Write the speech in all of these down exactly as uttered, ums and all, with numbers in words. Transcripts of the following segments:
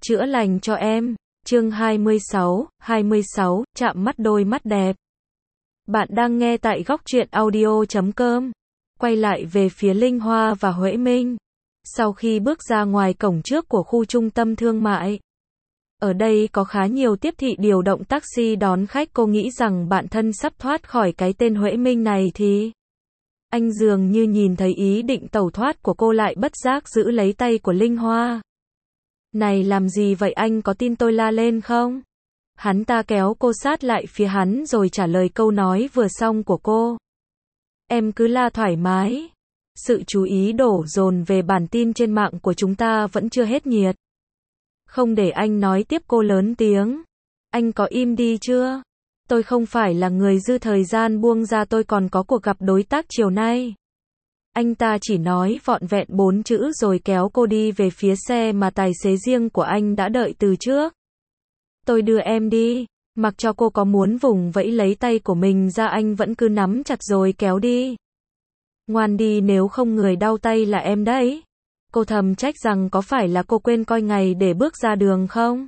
chữa lành cho em. Chương hai mươi sáu, hai mươi sáu, chạm mắt đôi mắt đẹp. Bạn đang nghe tại góc truyện audio chấm com. Quay lại về phía Linh Hoa và Huệ Minh. Sau khi bước ra ngoài cổng trước của khu trung tâm thương mại, ở đây có khá nhiều tiếp thị điều động taxi đón khách. Cô nghĩ rằng bản thân sắp thoát khỏi cái tên Huệ Minh này thì anh dường như nhìn thấy ý định tẩu thoát của cô, lại bất giác giữ lấy tay của Linh Hoa. Này làm gì vậy, anh có tin tôi la lên không? Hắn ta kéo cô sát lại phía hắn rồi trả lời câu nói vừa xong của cô. Em cứ la thoải mái. Sự chú ý đổ dồn về bản tin trên mạng của chúng ta vẫn chưa hết nhiệt. Không để anh nói tiếp, cô lớn tiếng. Anh có im đi chưa? Tôi không phải là người dư thời gian buông ra, tôi còn có cuộc gặp đối tác chiều nay. Anh ta chỉ nói vọn vẹn bốn chữ rồi kéo cô đi về phía xe mà tài xế riêng của anh đã đợi từ trước. Tôi đưa em đi. Mặc cho cô có muốn vùng vẫy lấy tay của mình ra, anh vẫn cứ nắm chặt rồi kéo đi. Ngoan đi, nếu không người đau tay là em đấy. Cô thầm trách rằng có phải là cô quên coi ngày để bước ra đường không?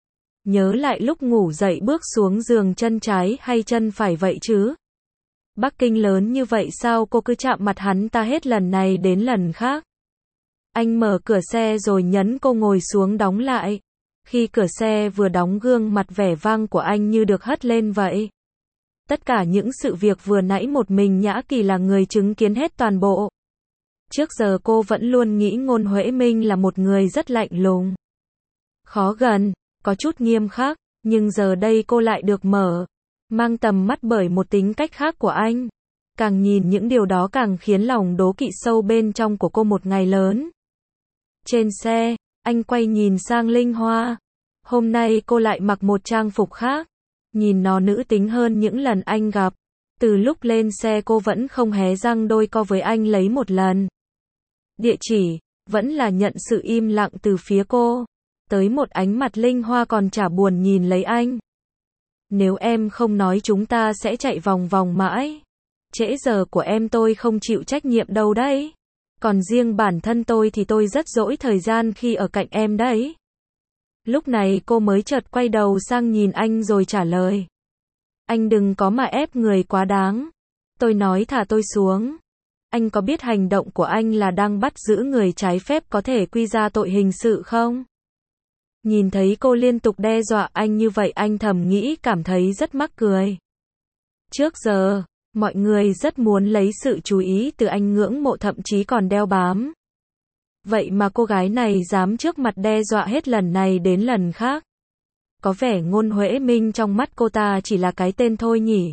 Nhớ lại lúc ngủ dậy bước xuống giường, chân trái hay chân phải vậy chứ? Bắc Kinh lớn như vậy sao cô cứ chạm mặt hắn ta hết lần này đến lần khác? Anh mở cửa xe rồi nhấn cô ngồi xuống đóng lại. Khi cửa xe vừa đóng, gương mặt vẻ vang của anh như được hất lên vậy. Tất cả những sự việc vừa nãy một mình Nhã Kỳ là người chứng kiến hết toàn bộ. Trước giờ cô vẫn luôn nghĩ Ngôn Huệ Minh là một người rất lạnh lùng, khó gần, có chút nghiêm khắc, nhưng giờ đây cô lại được mở mang tầm mắt bởi một tính cách khác của anh. Càng nhìn những điều đó càng khiến lòng đố kỵ sâu bên trong của cô một ngày lớn. Trên xe, anh quay nhìn sang Linh Hoa. Hôm nay cô lại mặc một trang phục khác, nhìn nó nữ tính hơn những lần anh gặp. Từ lúc lên xe cô vẫn không hé răng đôi co với anh lấy một lần. Địa chỉ, vẫn là nhận sự im lặng từ phía cô. Tới một ánh mặt Linh Hoa còn chả buồn nhìn lấy anh. Nếu em không nói chúng ta sẽ chạy vòng vòng mãi. Trễ giờ của em tôi không chịu trách nhiệm đâu đấy. Còn riêng bản thân tôi thì tôi rất dỗi thời gian khi ở cạnh em đấy. Lúc này cô mới chợt quay đầu sang nhìn anh rồi trả lời. Anh đừng có mà ép người quá đáng. Tôi nói thả tôi xuống. Anh có biết hành động của anh là đang bắt giữ người trái phép, có thể quy ra tội hình sự không? Nhìn thấy cô liên tục đe dọa anh như vậy, anh thầm nghĩ cảm thấy rất mắc cười. Trước giờ, mọi người rất muốn lấy sự chú ý từ anh, ngưỡng mộ, thậm chí còn đeo bám. Vậy mà cô gái này dám trước mặt đe dọa hết lần này đến lần khác. Có vẻ Ngôn Huệ Minh trong mắt cô ta chỉ là cái tên thôi nhỉ.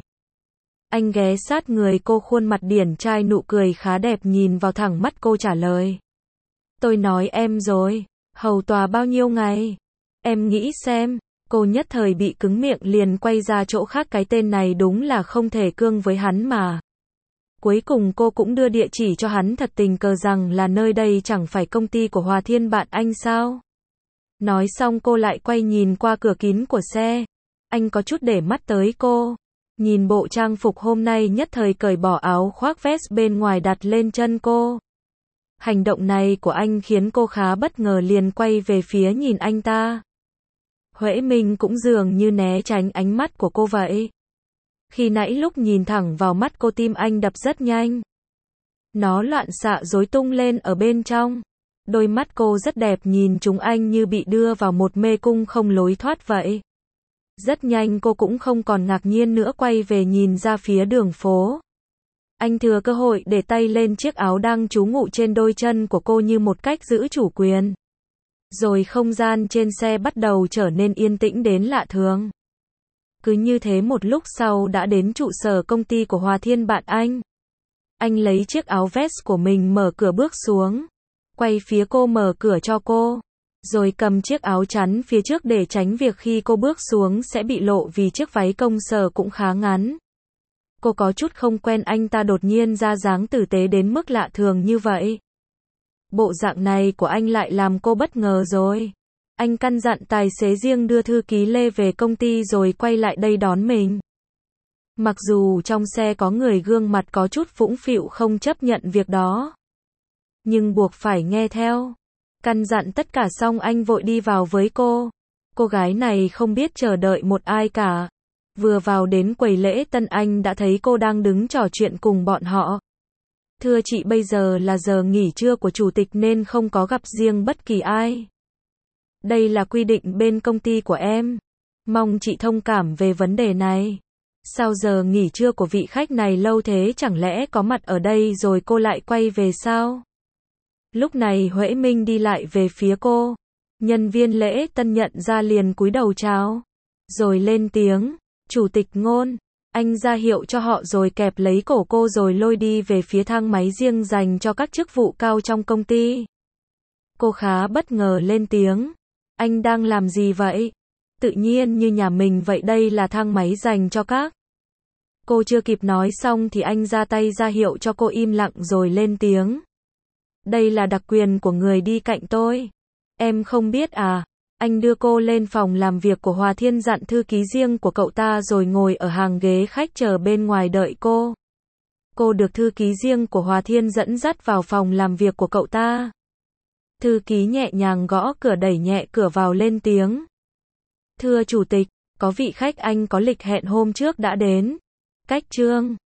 Anh ghé sát người cô, khuôn mặt điển trai, nụ cười khá đẹp, nhìn vào thẳng mắt cô trả lời. Tôi nói em rồi, hầu tòa bao nhiêu ngày? Em nghĩ xem. Cô nhất thời bị cứng miệng, liền quay ra chỗ khác, cái tên này đúng là không thể cương với hắn mà. Cuối cùng cô cũng đưa địa chỉ cho hắn, thật tình cờ rằng là nơi đây chẳng phải công ty của Hòa Thiên bạn anh sao? Nói xong cô lại quay nhìn qua cửa kín của xe. Anh có chút để mắt tới cô. Nhìn bộ trang phục hôm nay, nhất thời cởi bỏ áo khoác vest bên ngoài đặt lên chân cô. Hành động này của anh khiến cô khá bất ngờ, liền quay về phía nhìn anh ta. Huệ Minh cũng dường như né tránh ánh mắt của cô vậy. Khi nãy lúc nhìn thẳng vào mắt cô, tim anh đập rất nhanh. Nó loạn xạ rối tung lên ở bên trong. Đôi mắt cô rất đẹp, nhìn chúng anh như bị đưa vào một mê cung không lối thoát vậy. Rất nhanh cô cũng không còn ngạc nhiên nữa, quay về nhìn ra phía đường phố. Anh thừa cơ hội để tay lên chiếc áo đang trú ngụ trên đôi chân của cô như một cách giữ chủ quyền. Rồi không gian trên xe bắt đầu trở nên yên tĩnh đến lạ thường. Cứ như thế một lúc sau đã đến trụ sở công ty của Hòa Thiên bạn anh. Anh lấy chiếc áo vest của mình, mở cửa bước xuống. Quay phía cô mở cửa cho cô. Rồi cầm chiếc áo chắn phía trước để tránh việc khi cô bước xuống sẽ bị lộ, vì chiếc váy công sở cũng khá ngắn. Cô có chút không quen anh ta đột nhiên ra dáng tử tế đến mức lạ thường như vậy. Bộ dạng này của anh lại làm cô bất ngờ rồi. Anh căn dặn tài xế riêng đưa thư ký Lê về công ty rồi quay lại đây đón mình. Mặc dù trong xe có người gương mặt có chút phũng phịu không chấp nhận việc đó, nhưng buộc phải nghe theo. Căn dặn tất cả xong anh vội đi vào với cô. Cô gái này không biết chờ đợi một ai cả. Vừa vào đến quầy lễ tân anh đã thấy cô đang đứng trò chuyện cùng bọn họ. Thưa chị, bây giờ là giờ nghỉ trưa của chủ tịch nên không có gặp riêng bất kỳ ai. Đây là quy định bên công ty của em. Mong chị thông cảm về vấn đề này. Sao giờ nghỉ trưa của vị khách này lâu thế, chẳng lẽ có mặt ở đây rồi cô lại quay về sao? Lúc này Huệ Minh đi lại về phía cô. Nhân viên lễ tân nhận ra liền cúi đầu chào. Rồi lên tiếng, Chủ tịch Ngôn. Anh ra hiệu cho họ rồi kẹp lấy cổ cô rồi lôi đi về phía thang máy riêng dành cho các chức vụ cao trong công ty. Cô khá bất ngờ lên tiếng. Anh đang làm gì vậy? Tự nhiên như nhà mình vậy, đây là thang máy dành cho các. Cô chưa kịp nói xong thì anh ra tay ra hiệu cho cô im lặng rồi lên tiếng. Đây là đặc quyền của người đi cạnh tôi. Em không biết à? Anh đưa cô lên phòng làm việc của Hòa Thiên, dặn thư ký riêng của cậu ta rồi ngồi ở hàng ghế khách chờ bên ngoài đợi cô. Cô được thư ký riêng của Hòa Thiên dẫn dắt vào phòng làm việc của cậu ta. Thư ký nhẹ nhàng gõ cửa, đẩy nhẹ cửa vào, lên tiếng. Thưa chủ tịch, có vị khách anh có lịch hẹn hôm trước đã đến. Cách Trương.